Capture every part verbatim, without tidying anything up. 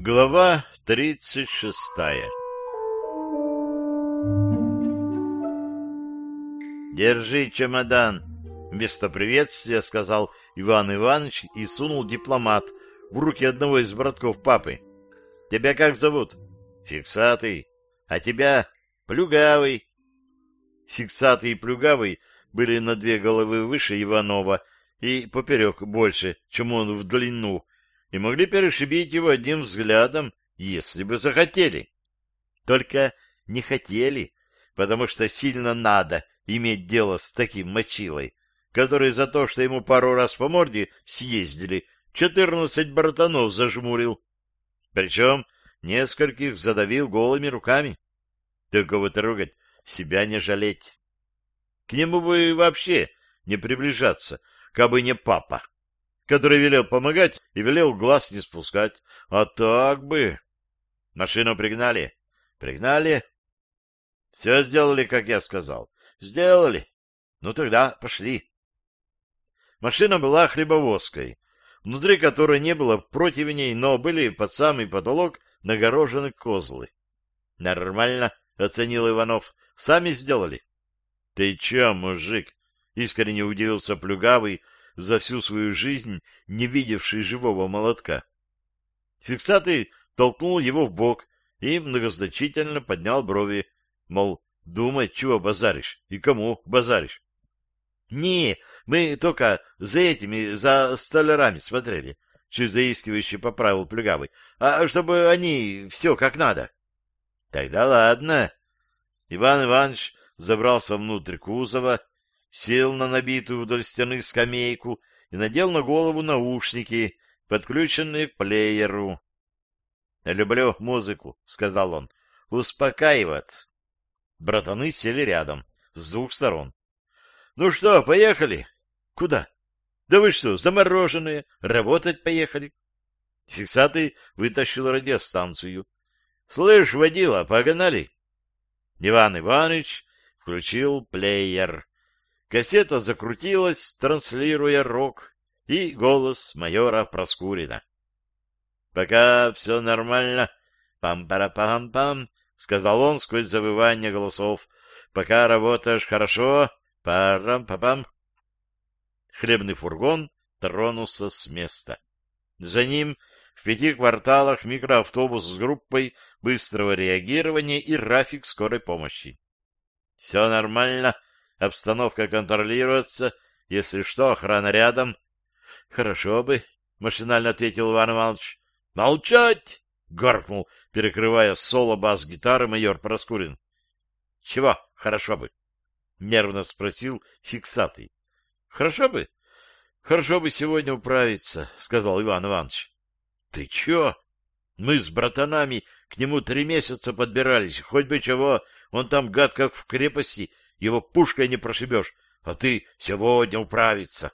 Глава тридцать шестая. «Держи чемодан!» — вместо приветствия сказал Иван Иванович и сунул дипломат в руки одного из братков папы. «Тебя как зовут?» «Фиксатый. А тебя?» «Плюгавый». Фиксатый и Плюгавый были на две головы выше Иванова и поперек больше, чем он в длину, и могли перешибить его одним взглядом, если бы захотели. Только не хотели, потому что сильно надо иметь дело с таким мочилой, который за то, что ему пару раз по морде съездили, четырнадцать братанов зажмурил. Причем нескольких задавил голыми руками. Такого трогать, себя не жалеть. К нему бы вообще не приближаться, кабы не папа, который велел помогать и велел глаз не спускать. А так бы... Машину пригнали? Пригнали. Все сделали, как я сказал. Сделали. Ну тогда пошли. Машина была хлебовозкой, внутри которой не было противней, но были под самый потолок нагорожены козлы. Нормально, оценил Иванов. Сами сделали. Ты че, мужик? Искренне удивился Плюгавый, за всю свою жизнь не видевший живого молотка. Фиксатый толкнул его в бок и многозначительно поднял брови, мол, думай, чего базаришь и кому базаришь. — Не, мы только за этими, за столярами смотрели, — чуть заискивающе поправил Плюгавый, — а чтобы они все как надо. — Тогда ладно. Иван Иванович забрался внутрь кузова, сел на набитую вдоль стены скамейку и надел на голову наушники, подключенные к плееру. — Люблю музыку, — сказал он. — Успокаивает. Братаны сели рядом, с двух сторон. — Ну что, поехали? — Куда? — Да вы что, замороженные, работать поехали. Фиксатый вытащил радиостанцию. — Слышь, водила, погнали? Иван Иванович включил плеер. Кассета закрутилась, транслируя рок и голос майора Проскурина. — Пока все нормально, пам-пара-пам-пам, — сказал он сквозь завывание голосов. — Пока работаешь хорошо, парам-пам-пам. Хлебный фургон тронулся с места. За ним в пяти кварталах микроавтобус с группой быстрого реагирования и рафик скорой помощи. — Все нормально. Обстановка контролируется. Если что, охрана рядом. — Хорошо бы, — машинально ответил Иван Иванович. — Молчать! — гаркнул, перекрывая соло бас-гитары майор Проскурин. — Чего хорошо бы? — нервно спросил Фиксатый. — Хорошо бы? — Хорошо бы сегодня управиться, — сказал Иван Иванович. — Ты чё? Мы с братанами к нему три месяца подбирались. Хоть бы чего, он там гад как в крепости, его пушкой не прошибешь, а ты сегодня управиться.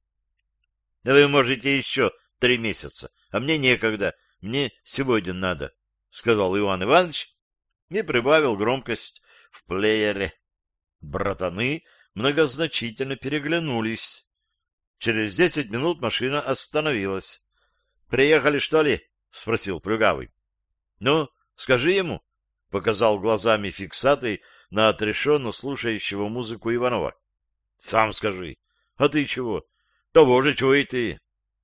— Да вы можете еще три месяца, а мне некогда, мне сегодня надо, — сказал Иван Иванович и прибавил громкость в плеере. Братаны многозначительно переглянулись. Через десять минут машина остановилась. — Приехали, что ли? — спросил Плюгавый. — Ну, скажи ему, — показал глазами Фиксатый на отрешенно слушающего музыку Иванова. — Сам скажи. — А ты чего? — Того же, чего и ты.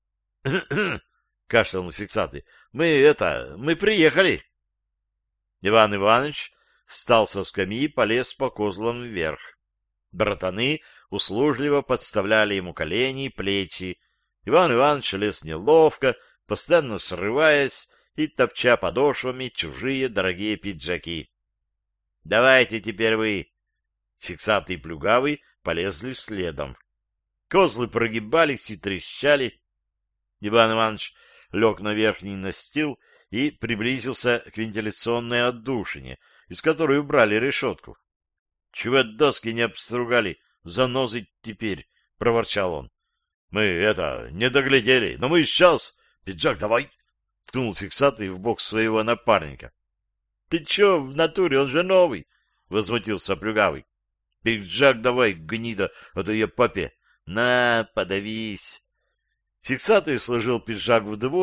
— кашлянул Фиксатый. — Мы это... мы приехали. Иван Иванович встал со скамьи и полез по козлам вверх. Братаны услужливо подставляли ему колени и плечи. Иван Иванович лез неловко, постоянно срываясь и топча подошвами чужие дорогие пиджаки. — Давайте теперь вы. Фиксатый и Плюгавый полезли следом. Козлы прогибались и трещали. Иван Иванович лег на верхний настил и приблизился к вентиляционной отдушине, из которой убрали решетку. — Чего доски не обстругали, занозы теперь, — проворчал он. — Мы, это, не доглядели, но мы сейчас... Пиджак давай! — ткнул Фиксатый в бок своего напарника. — Ты че, в натуре, он же новый! — возмутился Плюгавый. — Пиджак давай, гнида, а то я папе. На, подавись! Фиксатый сложил пиджак вдвое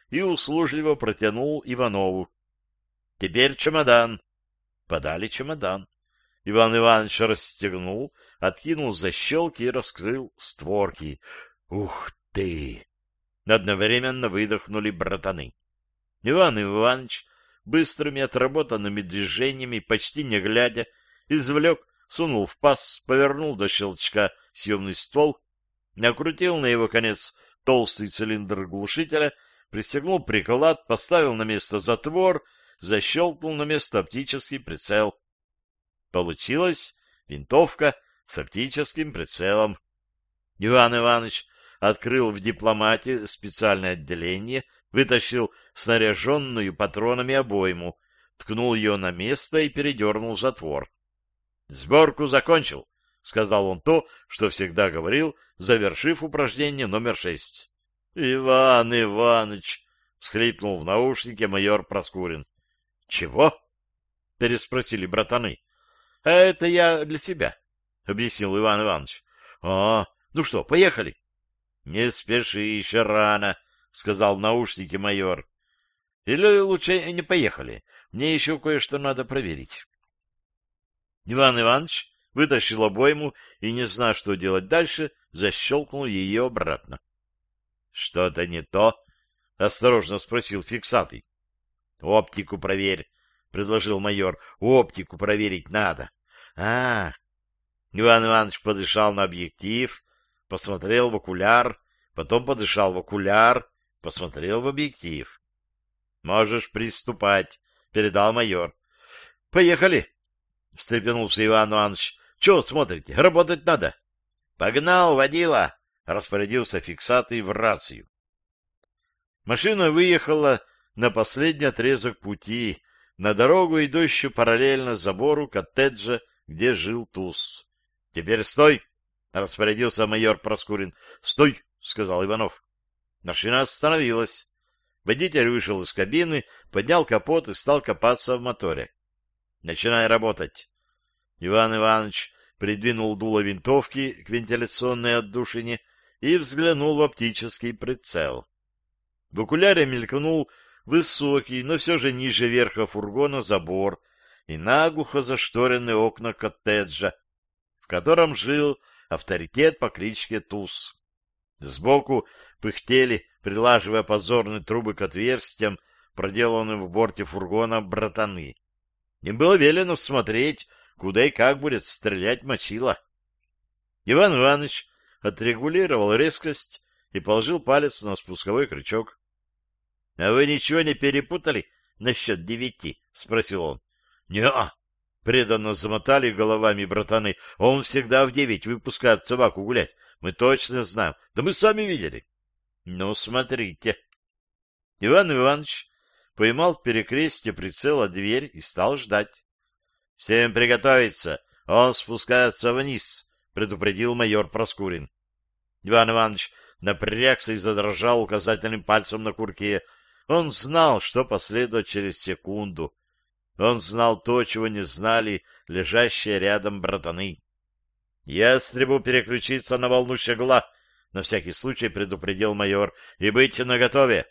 и услужливо протянул Иванову. — Теперь чемодан. Подали чемодан. Иван Иванович расстегнул, откинул защелки и раскрыл створки. — Ух ты! Одновременно выдохнули братаны. Иван Иванович быстрыми отработанными движениями, почти не глядя, извлек, сунул в паз, повернул до щелчка съемный ствол, накрутил на его конец толстый цилиндр глушителя, пристегнул приклад, поставил на место затвор, защелкнул на место оптический прицел. Получилась винтовка с оптическим прицелом. Иван Иванович открыл в дипломате специальное отделение, вытащил снаряженную патронами обойму, ткнул ее на место и передернул затвор. — Сборку закончил, — сказал он то, что всегда говорил, завершив упражнение номер шесть. — Иван Иванович! — всхлипнул в наушнике майор Проскурин. — Чего? — переспросили братаны. — А это я для себя, — объяснил Иван Иванович. — А, ну что, поехали? — Не спеши, еще рано, — сказал в наушнике майор. — Или лучше не поехали, мне еще кое-что надо проверить. Иван Иванович вытащил обойму и, не зная, что делать дальше, защелкнул ее обратно. — Что-то не то? — осторожно спросил фиксатый. — Оптику проверь, — предложил майор. — Оптику проверить надо. — А, Иван Иванович подышал на объектив, посмотрел в окуляр, потом подышал в окуляр, посмотрел в объектив. — Можешь приступать, — передал майор. — Поехали, — встрепенулся Иван Иванович. — Чего смотрите? Работать надо. — Погнал, водила, — распорядился фиксатый в рацию. Машина выехала на последний отрезок пути, на дорогу, идущую параллельно забору коттеджа, где жил Туз. — Теперь стой! — распорядился майор Проскурин. — Стой! — сказал Иванов. Машина остановилась. Водитель вышел из кабины, поднял капот и стал копаться в моторе. — Начинай работать. Иван Иванович придвинул дуло винтовки к вентиляционной отдушине и взглянул в оптический прицел. В окуляре мелькнул высокий, но все же ниже верха фургона забор и наглухо зашторенные окна коттеджа, в котором жил авторитет по кличке Туз. Сбоку пыхтели, прилаживая позорные трубы к отверстиям, проделанным в борте фургона, братаны. Им было велено смотреть, куда и как будет стрелять мочила. Иван Иванович отрегулировал резкость и положил палец на спусковой крючок. — А вы ничего не перепутали насчет девяти? — спросил он. — Не-а! — преданно замотали головами братаны. — Он всегда в девять выпускает собаку гулять. Мы точно знаем. Да мы сами видели. — Ну, смотрите. Иван Иванович поймал в перекрестье прицела дверь и стал ждать. — Всем приготовиться. Он спускается вниз, — предупредил майор Проскурин. Иван Иванович напрягся и задрожал указательным пальцем на курке. Он знал, что последует через секунду. Он знал то, чего не знали лежащие рядом братаны. — Ястребу переключиться на волну щегла, — на всякий случай предупредил майор, — и быть наготове.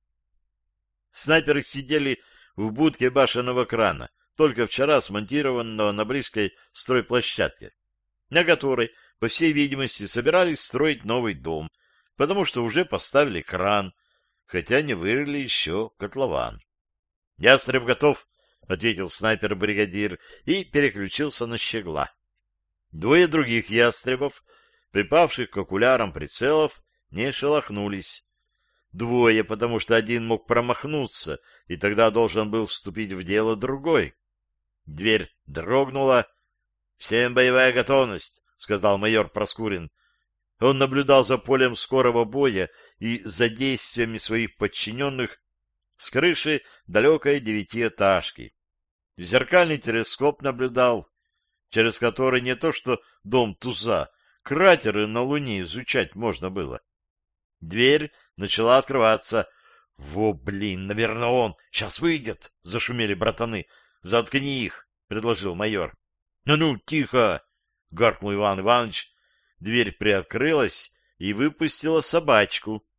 Снайперы сидели в будке башенного крана, только вчера смонтированного на близкой стройплощадке, на которой, по всей видимости, собирались строить новый дом, потому что уже поставили кран, хотя не вырыли еще котлован. — Ястреб готов, — ответил снайпер-бригадир и переключился на щегла. Двое других ястребов, припавших к окулярам прицелов, не шелохнулись. Двое, потому что один мог промахнуться, и тогда должен был вступить в дело другой. Дверь дрогнула. — Всем боевая готовность, — сказал майор Проскурин. Он наблюдал за полем скорого боя и за действиями своих подчиненных с крыши далекой девятиэтажки. В зеркальный телескоп наблюдал, через который не то что дом Туза, кратеры на Луне изучать можно было. Дверь начала открываться. — Во, блин, наверное, он! Сейчас выйдет! — зашумели братаны. — Заткни их! — предложил майор. — Ну, ну, тихо! — гаркнул Иван Иванович. Дверь приоткрылась и выпустила собачку.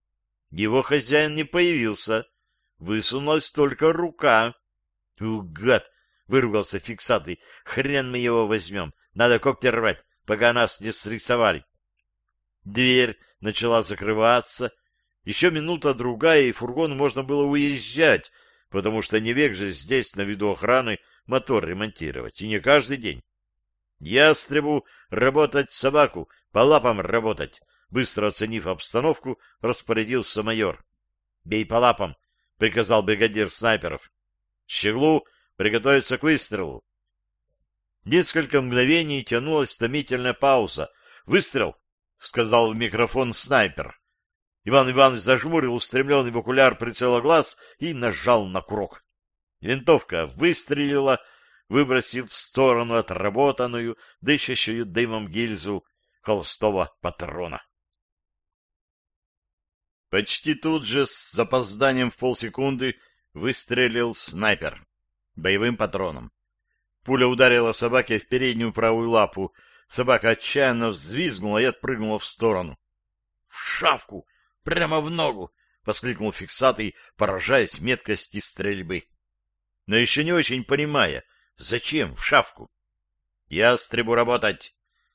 Его хозяин не появился. Высунулась только рука. — У, гад! — выругался фиксатый. — Хрен мы его возьмем. Надо когти рвать, пока нас не срисовали. Дверь начала закрываться. Еще минута-другая, и фургону можно было уезжать, потому что не век же здесь, на виду охраны, мотор ремонтировать, и не каждый день. Ястребу работать собаку, по лапам работать. Быстро оценив обстановку, распорядился майор. — Бей по лапам, — приказал бригадир снайперов. — Щеглу приготовиться к выстрелу. Несколько мгновений тянулась томительная пауза. — Выстрел! — сказал в микрофон снайпер. Иван Иванович зажмурил устремленный в окуляр прицела глаз и нажал на курок. Винтовка выстрелила, выбросив в сторону отработанную, дышащую дымом гильзу холостого патрона. Почти тут же, с запозданием в полсекунды, выстрелил снайпер боевым патроном. Пуля ударила собаке в переднюю правую лапу. Собака отчаянно взвизгнула и отпрыгнула в сторону. — В шавку! Прямо в ногу! — воскликнул фиксатый, поражаясь меткости стрельбы. Но еще не очень понимая, зачем в шавку. — Ястребу работать!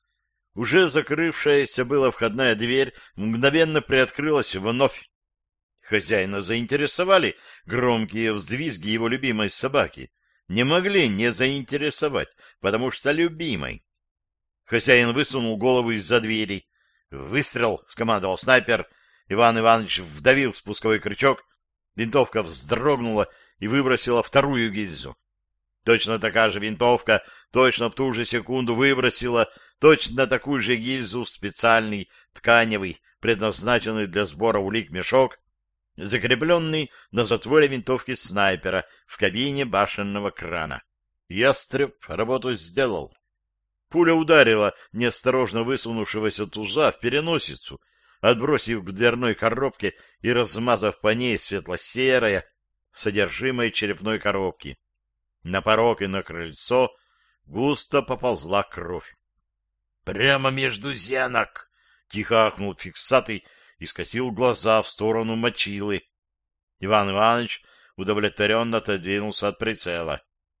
Уже закрывшаяся была входная дверь мгновенно приоткрылась вновь. Хозяина заинтересовали громкие взвизги его любимой собаки. Не могли не заинтересовать, потому что любимой. Хозяин высунул голову из-за двери. «Выстрел!» — скомандовал снайпер. Иван Иванович вдавил спусковой крючок. Винтовка вздрогнула и выбросила вторую гильзу. Точно такая же винтовка точно в ту же секунду выбросила точно такую же гильзу в специальный тканевый, предназначенный для сбора улик мешок, закрепленный на затворе винтовки снайпера в кабине башенного крана. Ястреб работу сделал. Пуля ударила неосторожно высунувшегося туза в переносицу, отбросив к дверной коробке и размазав по ней светло-серое содержимое черепной коробки. На порог и на крыльцо густо поползла кровь. — Прямо между зенок! — тихо ахнул фиксатый и скосил глаза в сторону мочилы. Иван Иванович удовлетворенно отодвинулся от прицела.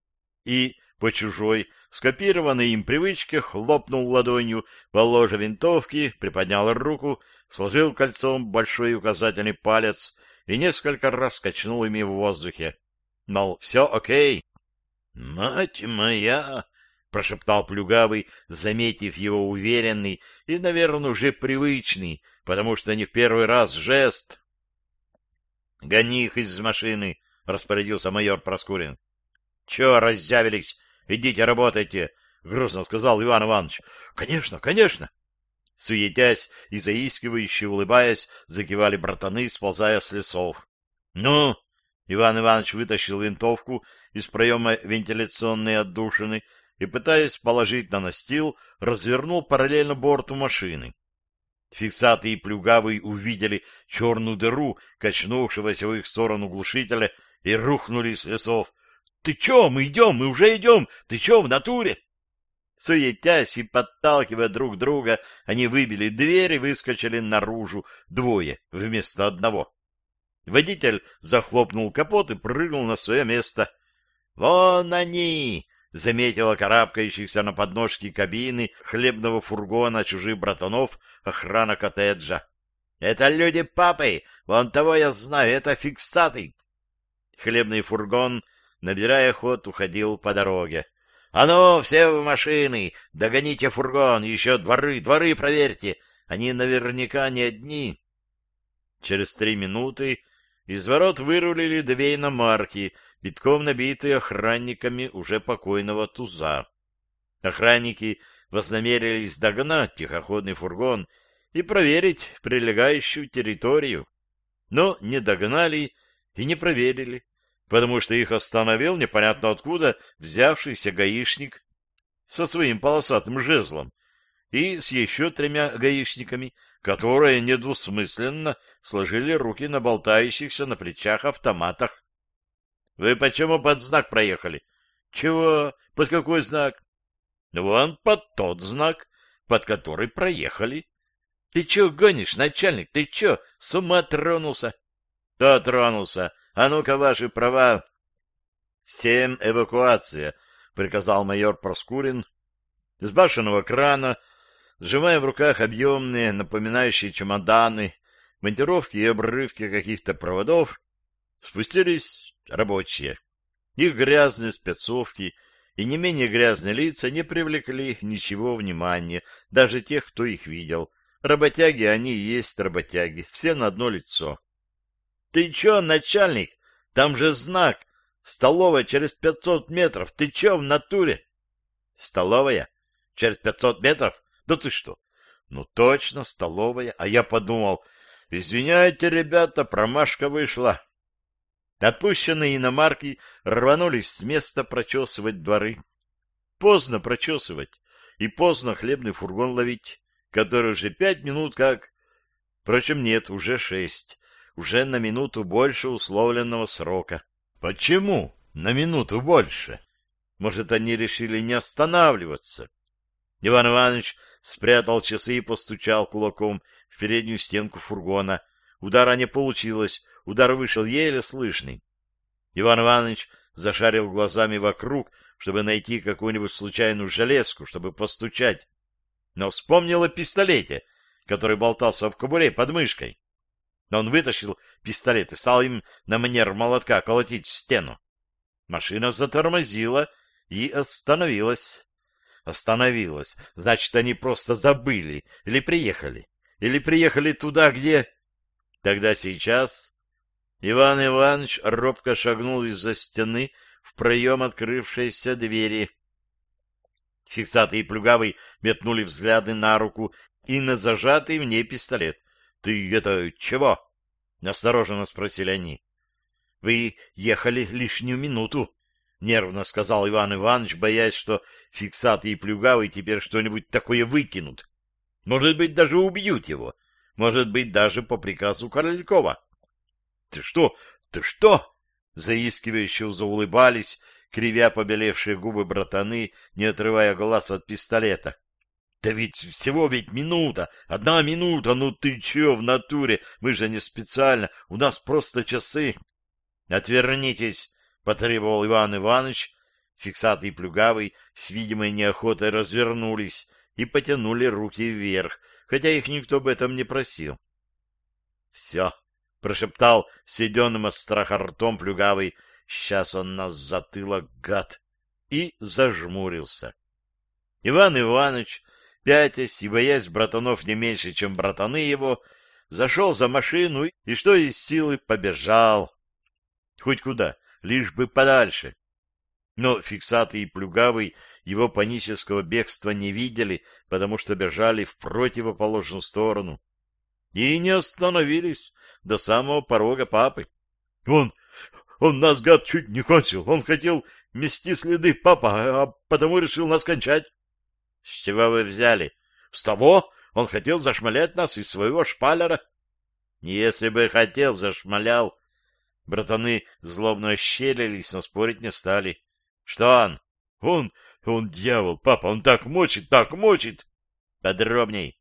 И по чужой, скопированной им привычке, хлопнул ладонью по ложе винтовки, приподнял руку, сложил кольцом большой и указательный палец и несколько раз качнул ими в воздухе. Мол, все окей. — Мать моя! — прошептал Плюгавый, заметив его уверенный и, наверное, уже привычный, потому что не в первый раз жест. — Гони их из машины! — распорядился майор Проскурин. — Чего раззявились? Идите работайте! — грустно сказал Иван Иванович. — Конечно, конечно! Суетясь и заискивающе улыбаясь, закивали братаны, сползая с лесов. — Ну! — Иван Иванович вытащил винтовку из проема вентиляционной отдушины и, пытаясь положить на настил, развернул параллельно борту машины. Фиксатый и Плюгавый увидели черную дыру, качнувшегося в их сторону глушителя, и рухнули с лесов. — Ты чё? Мы идем, мы уже идем! Ты чё, в натуре? Суетясь и подталкивая друг друга, они выбили дверь и выскочили наружу, двое вместо одного. Водитель захлопнул капот и прыгнул на свое место. — Вон они! — заметила карабкающихся на подножки кабины хлебного фургона чужих братанов охрана коттеджа. — Это люди папы! Вон того я знаю, это фиксатый! Хлебный фургон, набирая ход, уходил по дороге. — А ну, все в машины! Догоните фургон! Еще дворы, дворы проверьте! Они наверняка не одни! Через три минуты из ворот вырулили две иномарки, битком набитые охранниками уже покойного туза. Охранники вознамерились догнать тихоходный фургон и проверить прилегающую территорию. Но не догнали и не проверили, потому что их остановил непонятно откуда взявшийся гаишник со своим полосатым жезлом и с еще тремя гаишниками, которые недвусмысленно сложили руки на болтающихся на плечах автоматах. — Вы почему под знак проехали? — Чего? Под какой знак? — Вон под тот знак, под который проехали. Ты чё гонишь, начальник? Ты чё, с ума тронулся? Кто тронулся? А ну-ка, ваши права. Всем эвакуация, приказал майор Проскурин. С башенного крана, сжимая в руках объемные, напоминающие чемоданы, монтировки и обрывки каких-то проводов, спустились рабочие. Их грязные спецовки и не менее грязные лица не привлекли ничего внимания, даже тех, кто их видел. Работяги они и есть работяги, все на одно лицо. — Ты чё, начальник? Там же знак. Столовая через пятьсот метров. Ты чё в натуре? — Столовая? Через пятьсот метров? Да ты что? — Ну точно, столовая. А я подумал, извиняйте, ребята, промашка вышла. Отпущенные иномарки рванулись с места прочесывать дворы. Поздно прочесывать и поздно хлебный фургон ловить, который уже пять минут как... Впрочем, нет, уже шесть. Уже на минуту больше условленного срока. Почему на минуту больше? Может, они решили не останавливаться? Иван Иванович спрятал часы и постучал кулаком в переднюю стенку фургона. Удара не получилось, удар вышел еле слышный. Иван Иванович зашарил глазами вокруг, чтобы найти какую-нибудь случайную железку, чтобы постучать. Но вспомнил о пистолете, который болтался в кобуре под мышкой. Он вытащил пистолет и стал им на манер молотка колотить в стену. Машина затормозила и остановилась. Остановилась. Значит, они просто забыли. Или приехали. Или приехали туда, где... Тогда сейчас Иван Иванович робко шагнул из-за стены в проем открывшейся двери. Фиксатый и Плюгавый метнули взгляды на руку и на зажатый в ней пистолет. — Ты это чего? — настороженно спросили они. — Вы ехали лишнюю минуту, — нервно сказал Иван Иванович, боясь, что Фиксатый и Плюгавый теперь что-нибудь такое выкинут. Может быть, даже убьют его. Может быть, даже по приказу Королькова. — Ты что? Ты что? — заискивающе заулыбались, кривя побелевшие губы братаны, не отрывая глаз от пистолета. — Да ведь всего ведь минута, одна минута, ну ты чё в натуре, мы же не специально, у нас просто часы. — Отвернитесь, — потребовал Иван Иванович. Фиксатый и Плюгавый с видимой неохотой развернулись и потянули руки вверх, хотя их никто об этом не просил. — Все, — прошептал сведенным от страха ртом Плюгавый, — сейчас он нас в затылок, гад, и зажмурился. Иван Иванович, пятясь и боясь братанов не меньше, чем братаны его, зашел за машину и, что из силы, побежал. Хоть куда, лишь бы подальше. Но Фиксатый и Плюгавый его панического бегства не видели, потому что бежали в противоположную сторону. И не остановились до самого порога папы. Он, он нас, гад, чуть не кончил. Он хотел мести следы, папа, а потому решил нас кончать. — С чего вы взяли? — С того. Он хотел зашмалять нас из своего шпалера. — Если бы хотел, зашмалял. Братаны злобно ощерились, но спорить не стали. — Что он? — Он, он дьявол, папа, он так мочит, так мочит. — Подробней.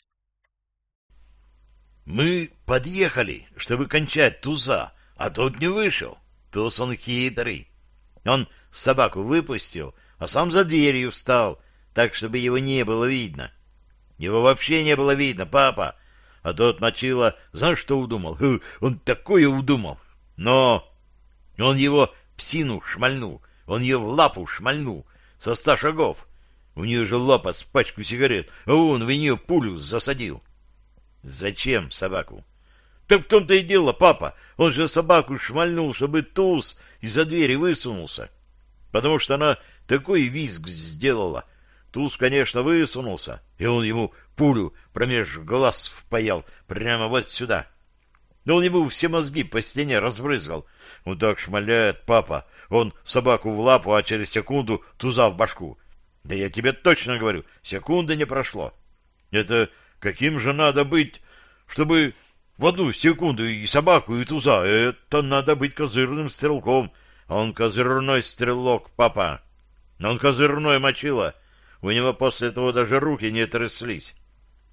— Мы подъехали, чтобы кончать туза, а тот не вышел. Туз он хитрый. Он собаку выпустил, а сам за дверью встал, так, чтобы его не было видно. Его вообще не было видно, папа. А тот мочила, знаешь, что удумал? Он такое удумал. Но он его псину шмальнул, он ее в лапу шмальнул со ста шагов. У нее же лапа с пачку сигарет, а он в нее пулю засадил. Зачем собаку? Так в том-то и дело, папа. Он же собаку шмальнул, чтобы туз из-за двери высунулся. Потому что она такой визг сделала. Туз, конечно, высунулся, и он ему пулю промеж глаз впаял прямо вот сюда. Да он ему все мозги по стене разбрызгал. Он так шмаляет, папа. Он собаку в лапу, а через секунду туза в башку. Да я тебе точно говорю, секунды не прошло. Это каким же надо быть, чтобы в одну секунду и собаку, и туза? Это надо быть козырным стрелком. Он козырной стрелок, папа. Он козырной мочила. У него после того даже руки не тряслись.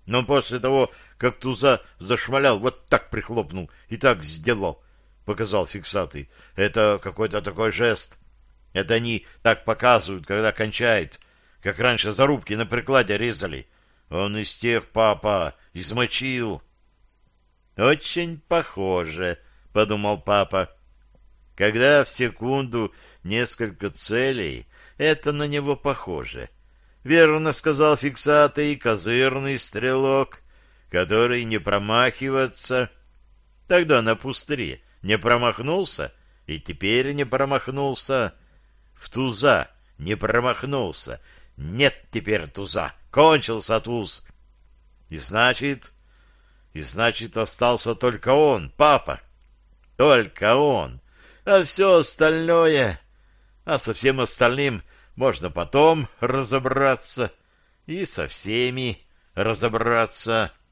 Но после того, как туза зашмалял, вот так прихлопнул и так сделал, — показал фиксатый. Это какой-то такой жест. Это они так показывают, когда кончают, как раньше зарубки на прикладе резали. Он из тех, папа, измочил. — Очень похоже, — подумал папа. Когда в секунду несколько целей, это на него похоже. Верно сказал фиксатый, козырный стрелок, который не промахивается. Тогда на пустыре не промахнулся, и теперь не промахнулся. В туза не промахнулся. Нет теперь туза, кончился туз. И значит... И значит, остался только он, папа. Только он. А все остальное... А со всем остальным можно потом разобраться. И со всеми разобраться.